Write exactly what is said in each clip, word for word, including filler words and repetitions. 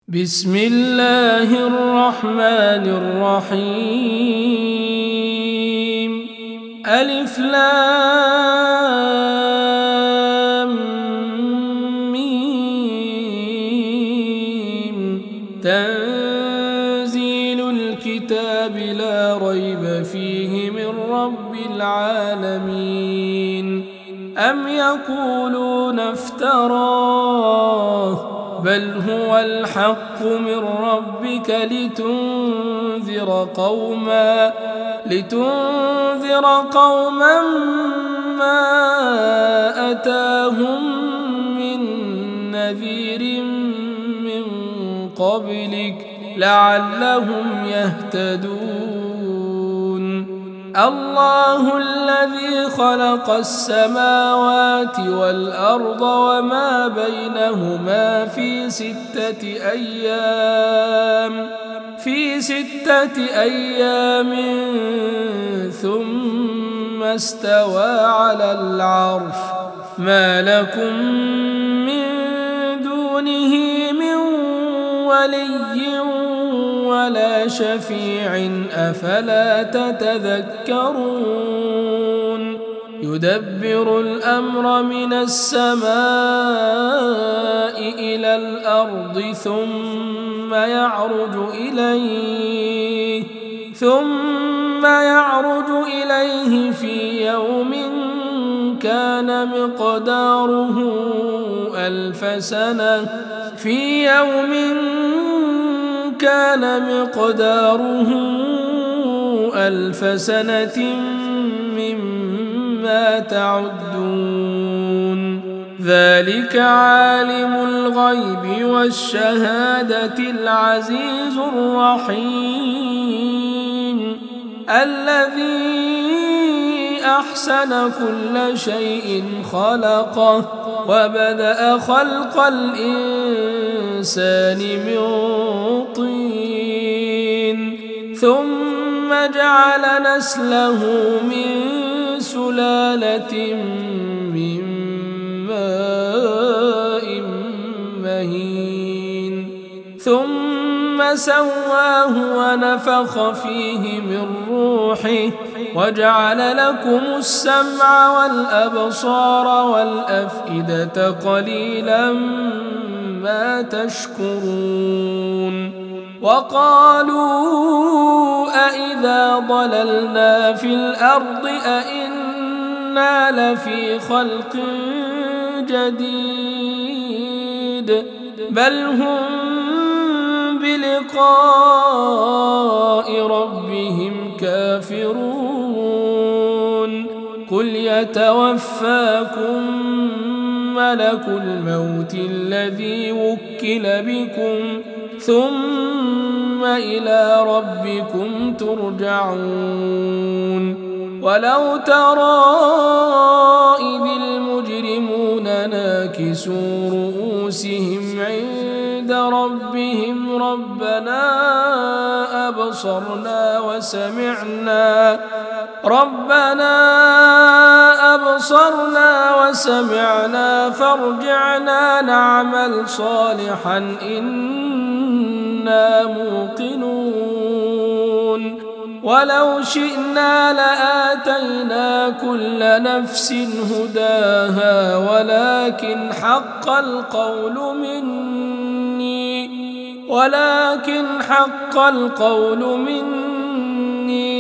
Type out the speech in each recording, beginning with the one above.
بسم الله الرحمن الرحيم. ألف لام ميم. تنزيل الكتاب لا ريب فيه من رب العالمين. أم يقولون افتراه بل هو الحق من ربك لتنذر قوما لتنذر قوما ما أتاهم من نذير من قبلك لعلهم يهتدون. الله الذي خلق السماوات والأرض وما بينهما في ستة أيام في ستة أيام ثم استوى على العرش. ما لكم من دونه من ولي ولا شفيع أفلا تتذكرون. يدبر الأمر من السماء إلى الأرض ثم يعرج إليه ثم يعرج إليه في يوم كان مقداره ألف سنة في يوم كان مقداره ألف سنة مما تعدون. ذلك عالم الغيب والشهادة العزيز الرحيم الذي أحسن كل شيء خلقه وبدأ خلق الإنسان من طين ثم جعل نسله من سلالة من ماء مهين ثم سواه ونفخ فيه من روحه وجعل لكم السمع والأبصار والأفئدة قليلا ما تشكرون. وقالوا أإذا ضللنا في الأرض أإنا لفي خلق جديد بل هم بلقاء ربهم كافرون. قل يتوفاكم ملك الموت الذي وكل بكم ثم إلى ربكم ترجعون. ولو ترى إذ المجرمون ناكسوا رؤوسهم عند ربهم ربنا أبصرنا وسمعنا ربنا أبصرنا وسمعنا فارجعنا نعمل صالحا إنا موقنون. ولو شئنا لآتينا كل نفس هداها ولكن حق القول مني ولكن حق القول مني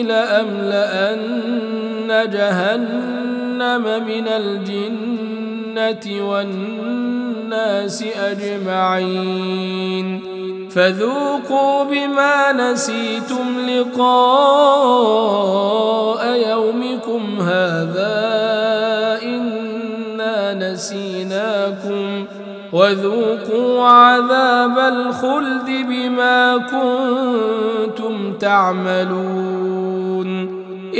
لأملأن جهنم من الجنة والناس أجمعين. فذوقوا بما نسيتم لقاء يومكم هذا إنا نسيناكم وذوقوا عذاب الخلد بما كنتم تعملون.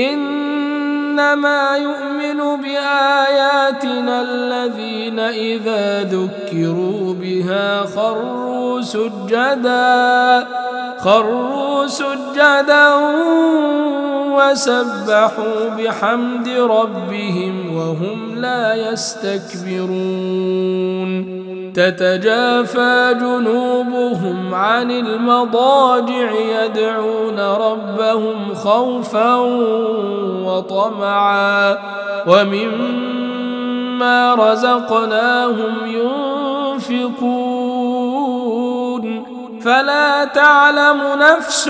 إنما يؤمن بآياتنا الذين إذا ذكروا بها خروا سجدا خروا سجدا وسبحوا بحمد ربهم وهم لا يستكبرون. تتجافى جنوبهم عن المضاجع يدعون ربهم خوفا وطمعا ومما رزقناهم ينفقون فلا تعلم نفس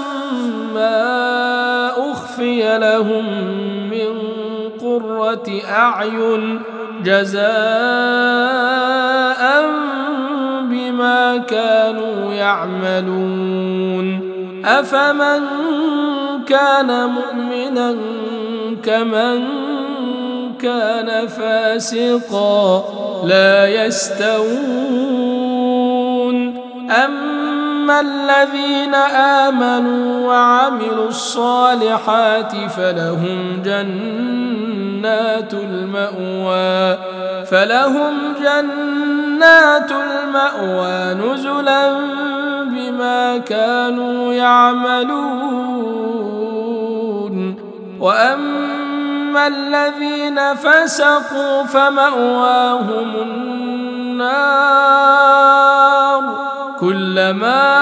ما أخفي لهم من قرة أعين جزاء بما كانوا يعملون أفمن كان مؤمنا كمن كان فاسقا لا يستوون أما الذين آمنوا وعملوا الصالحات فلهم جنات المأوى فلهم جنات المأوى نزلا بما كانوا يعملون وأما الذين فسقوا فمأواهم النار كلما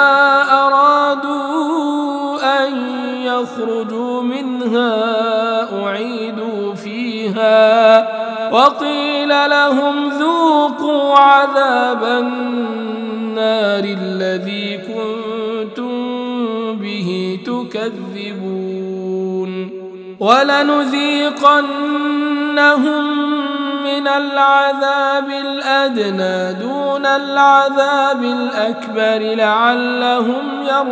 أرادوا أن يخرجوا منها أعيدوا فيها وقيل لهم ذوقوا عذاب النار الذي كنتم به تكذبون ولنذيقنهم من العذاب الأدنى دون العذاب الأكبر لعلهم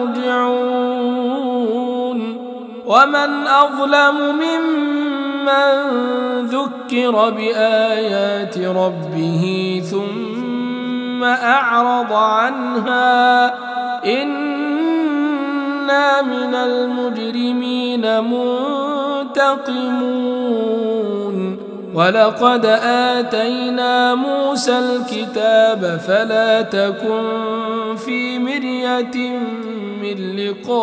يرجعون ومن أظلم ممن ذكر بآيات ربه ثم أعرض عنها إنا من المجرمين منتقمون ولقد آتينا موسى الكتاب فلا تكن في مرية من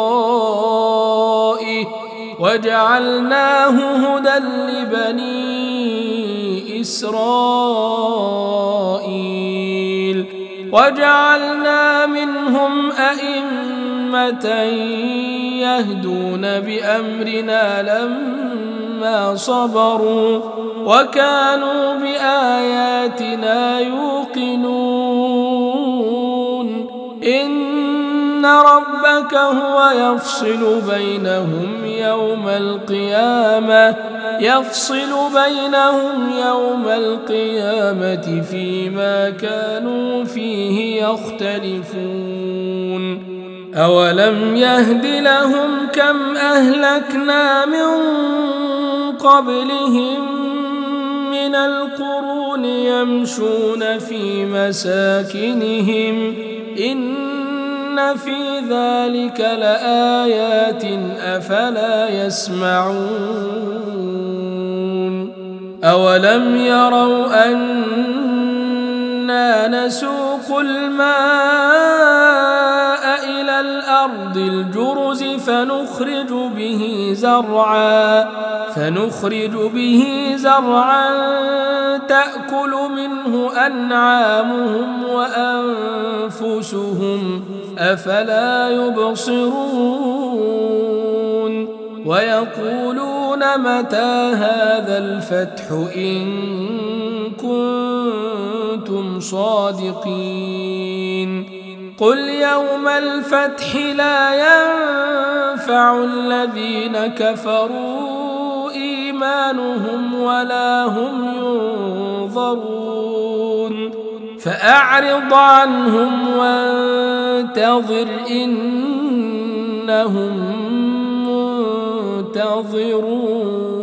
لقائه وجعلناه هدى لبني إسرائيل وجعلنا منهم أئمة يهدون بأمرنا لما صبروا وكانوا بآياتنا يوقنون إن ربك هو يفصل بينهم يوم القيامة يفصل بينهم يوم القيامة فيما كانوا فيه يختلفون أولم يهد لهم كم أهلكنا من قبلهم من القرون يمشون في مساكنهم إن في ذلك لآيات أفلا يسمعون أولم يروا أنا نسوق الماء إلى الأرض الجرز فنخرج به زرعا فنخرج به زرعا تأكل منه أنعامهم وأنفسهم أفلا يبصرون ويقولون متى هذا الفتح إن كنتم صادقين قل يوم الفتح لا ينفع الذين كفروا إيمانهم ولا هم ينظرون فأعرض عنهم وانتظر إنهم منتظرون.